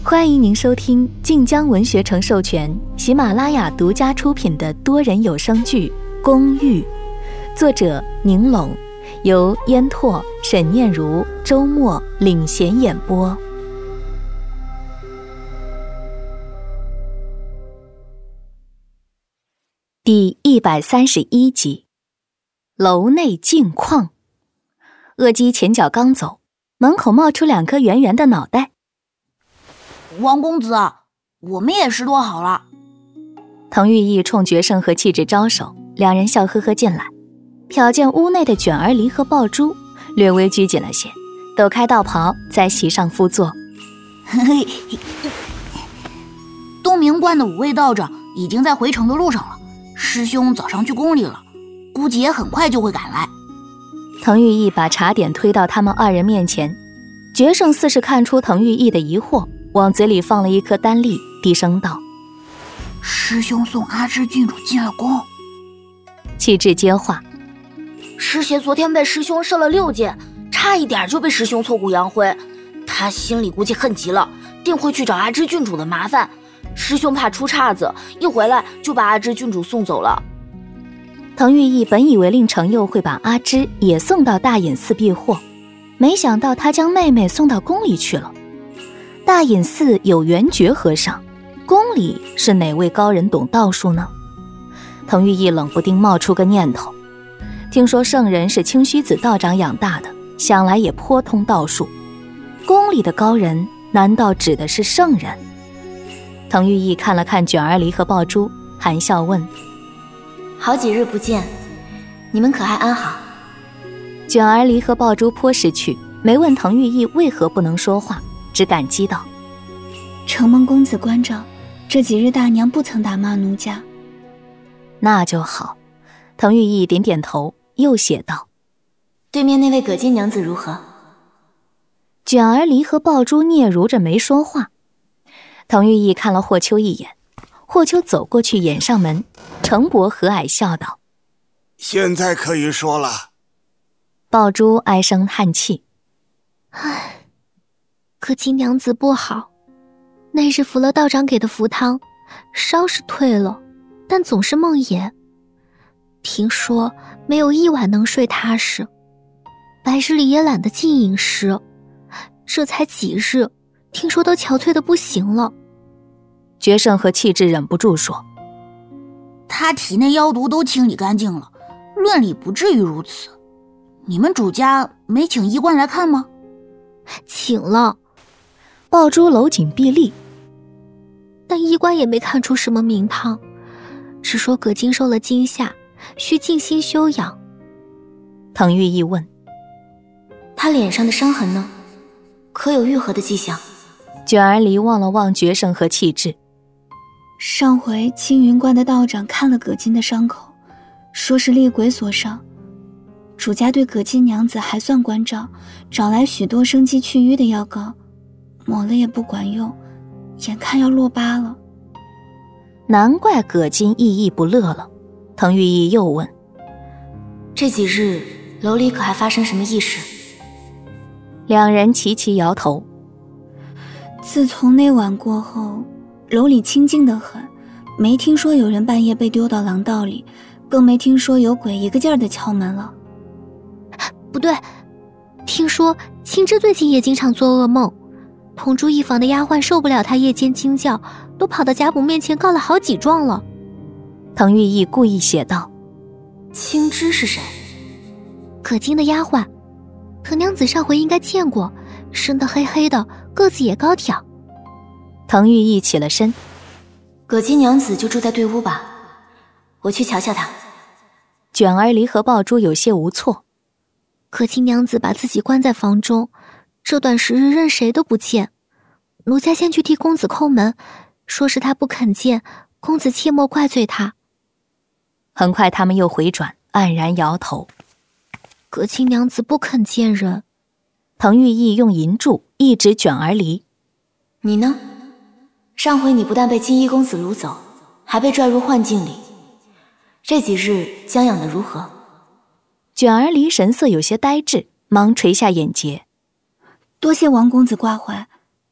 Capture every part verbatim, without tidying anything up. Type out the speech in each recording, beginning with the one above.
欢迎您收听晋江文学城授权、喜马拉雅独家出品的多人有声剧《公寓》，作者宁龙，由烟拓、沈念如、周末领衔演播。第一百三十一集，楼内境况。恶姬前脚刚走，门口冒出两颗圆圆的脑袋。 王公子，我们也拾掇好了。 滕玉意冲决胜和气质招手，两人笑呵呵进来，瞟见屋内的卷儿梨和爆珠，略微拘谨了些，抖开道袍，在席上敷坐。 东明观的五位道长已经在回城的路上了，师兄早上去宫里了，估计也很快就会赶来。 滕玉意把茶点推到他们二人面前，决胜似是看出滕玉意的疑惑，往嘴里放了一颗丹粒，低声道： 师兄送阿芝郡主进了宫。 气质接话： 师爷昨天被师兄射了六箭，差一点就被师兄挫骨扬灰，他心里估计恨极了，定会去找阿芝郡主的麻烦。师兄怕出岔子，一回来就把阿芝郡主送走了。 滕玉意本以为令程佑会把阿芝也送到大隐寺避祸，没想到他将妹妹送到宫里去了。大隐寺有圆觉和尚，宫里是哪位高人懂道术呢？滕玉意冷不丁冒出个念头，听说圣人是清虚子道长养大的，想来也颇通道术。宫里的高人难道指的是圣人？滕玉意看了看卷儿梨和爆珠，含笑问： 好几日不见，你们可还安好？ 卷儿梨和爆珠颇识趣，没问滕玉意为何不能说话，只感激道： 承蒙公子关照，这几日大娘不曾打骂奴家。 那就好。滕玉意点点头，又写道： 对面那位葛金娘子如何？ 卷儿梨和爆珠嗫嚅着没说话。滕玉意看了霍秋一眼，霍秋走过去掩上门，程伯和蔼笑道： 现在可以说了。 爆珠唉声叹气： 唉，葛金娘子不好，那日服了道长给的符汤，烧是退了，但总是梦魇。听说没有一晚能睡踏实，白日里也懒得进饮食，这才几日，听说都憔悴得不行了。 决胜和气质忍不住说： 他体内妖毒都清理干净了，论理不至于如此。你们主家没请医官来看吗？ 请了。 爆珠搂紧臂力， 但医官也没看出什么名堂，只说葛金受了惊吓，需静心休养。 滕玉意问： 他脸上的伤痕呢？可有愈合的迹象？ 卷儿梨望了望决胜和气质。 上回青云观的道长看了葛金的伤口，说是厉鬼所伤。主家对葛金娘子还算关照，找来许多生肌去瘀的药膏，抹了也不管用，眼看要落疤了。 难怪葛金意意不乐了。滕玉意又问： 这几日楼里可还发生什么异事？ 两人齐齐摇头。 自从那晚过后，楼里清静得很，没听说有人半夜被丢到廊道里，更没听说有鬼一个劲儿地敲门了。不对，听说青芝最近也经常做噩梦，同住一房的丫鬟受不了她夜间惊叫，都跑到贾母面前告了好几状了。 滕玉意故意写道： 青芝是谁？ 葛金的丫鬟，藤娘子上回应该见过，生得黑黑的，个子也高挑。 滕玉意起了身： 葛金娘子就住在对屋吧，我去瞧瞧她。 卷儿梨和爆珠有些无措。 葛金娘子把自己关在房中，这段时日任谁都不见。奴家先去替公子叩门，说是他不肯见，公子切莫怪罪他。 很快他们又回转，黯然摇头。 葛金娘子不肯见人。 滕玉意用银柱一指卷儿梨： 你呢？上回你不但被金衣公子掳走，还被拽入幻境里，这几日将养得如何？ 卷儿梨神色有些呆滞，忙垂下眼睫： 多谢王公子挂怀，奴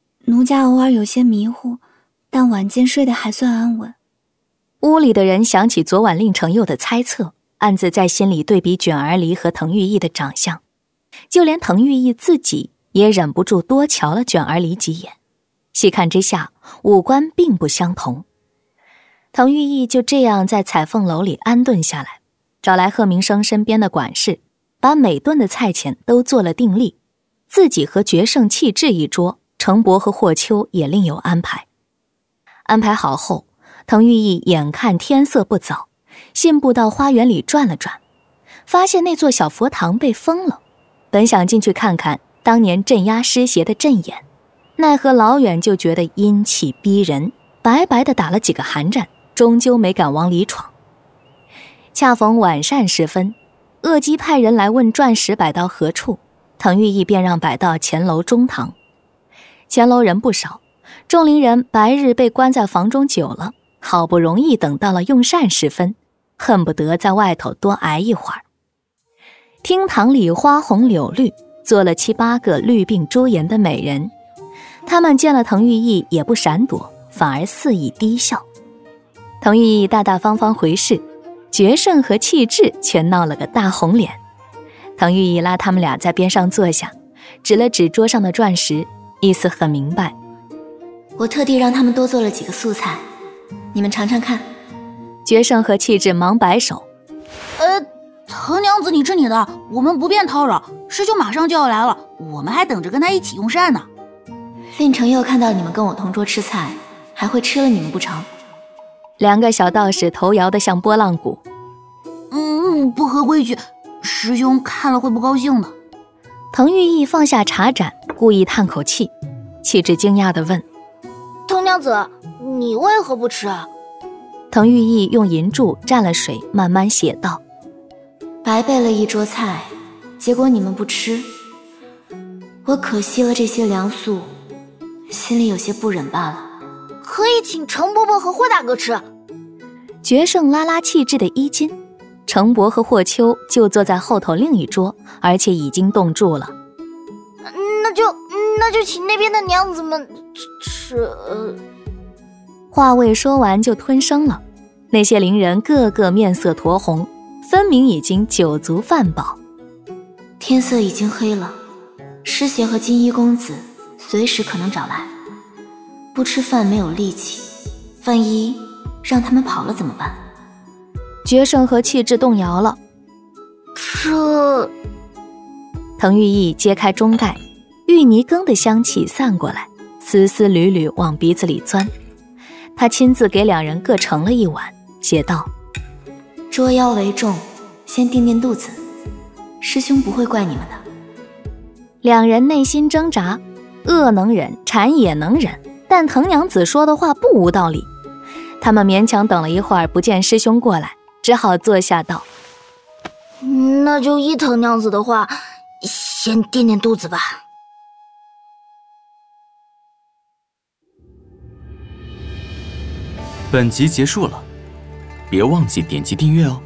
家偶尔有些迷糊，但晚间睡得还算安稳。 屋里的人想起昨晚令程佑的猜测，暗自在心里对比卷儿离和滕玉义的长相，就连滕玉义自己也忍不住多瞧了卷儿离几眼。细看之下，五官并不相同。滕玉义就这样在彩凤楼里安顿下来，找来贺明生身边的管事，把每顿的菜钱都做了定例，自己和决胜弃置一桌，程伯和霍秋也另有安排。安排好后，滕玉义眼看天色不早，信步到花园里转了转，发现那座小佛堂被封了，本想进去看看当年镇压尸邪的阵眼，奈何老远就觉得阴气逼人，白白的打了几个寒战，终究没敢往里闯。恰逢晚膳时分，鄂姬派人来问钻石摆到何处，滕玉义便让摆到前楼中堂。前楼人不少，众邻人白日被关在房中久了，好不容易等到了用膳时分，恨不得在外头多挨一会儿。厅堂里花红柳绿，坐了七八个绿鬓朱颜的美人，他们见了滕玉义也不闪躲，反而肆意低笑。滕玉义大大方方回视，决胜和气质却闹了个大红脸。滕玉义拉他们俩在边上坐下，指了指桌上的钻石，意思很明白。 我特地让他们多做了几个素菜，你们尝尝看。决胜和气质忙摆手， 呃，滕娘子你吃你的，我们不便叨扰，师兄马上就要来了，我们还等着跟他一起用膳呢。 令程佑看到你们跟我同桌吃菜，还会吃了你们不成？两个小道士头摇得像拨浪鼓。 嗯，不合规矩，师兄看了会不高兴的。 滕玉义放下茶盏，故意叹口气。气质惊讶地问： 滕娘子，你为何不吃啊？ 滕玉义用银柱蘸了水，慢慢写道： 白备了一桌菜，结果你们不吃，我可惜了这些良素，心里有些不忍罢了。 可以请程伯伯和霍大哥吃。 决胜拉拉气质的衣襟，程伯和霍秋就坐在后头另一桌，而且已经冻住了。 那就那就请那边的娘子们吃。呃、 话未说完就吞声了，那些邻人个个面色酡红，分明已经酒足饭饱。 天色已经黑了，师贤和金衣公子随时可能找来，不吃饭没有力气，万一让他们跑了怎么办？ 决胜和气质动摇了。 这…… 滕玉义揭开盅盖，芋泥羹的香气散过来，丝丝缕缕往鼻子里钻。他亲自给两人各盛了一碗，写道： 捉妖为重，先垫垫肚子，师兄不会怪你们的。 两人内心挣扎，恶能忍，馋也能忍，但滕娘子说的话不无道理。他们勉强等了一会儿，不见师兄过来，只好坐下道： 那就依滕娘子的话，先垫垫肚子吧。 本集结束了，别忘记点击订阅哦。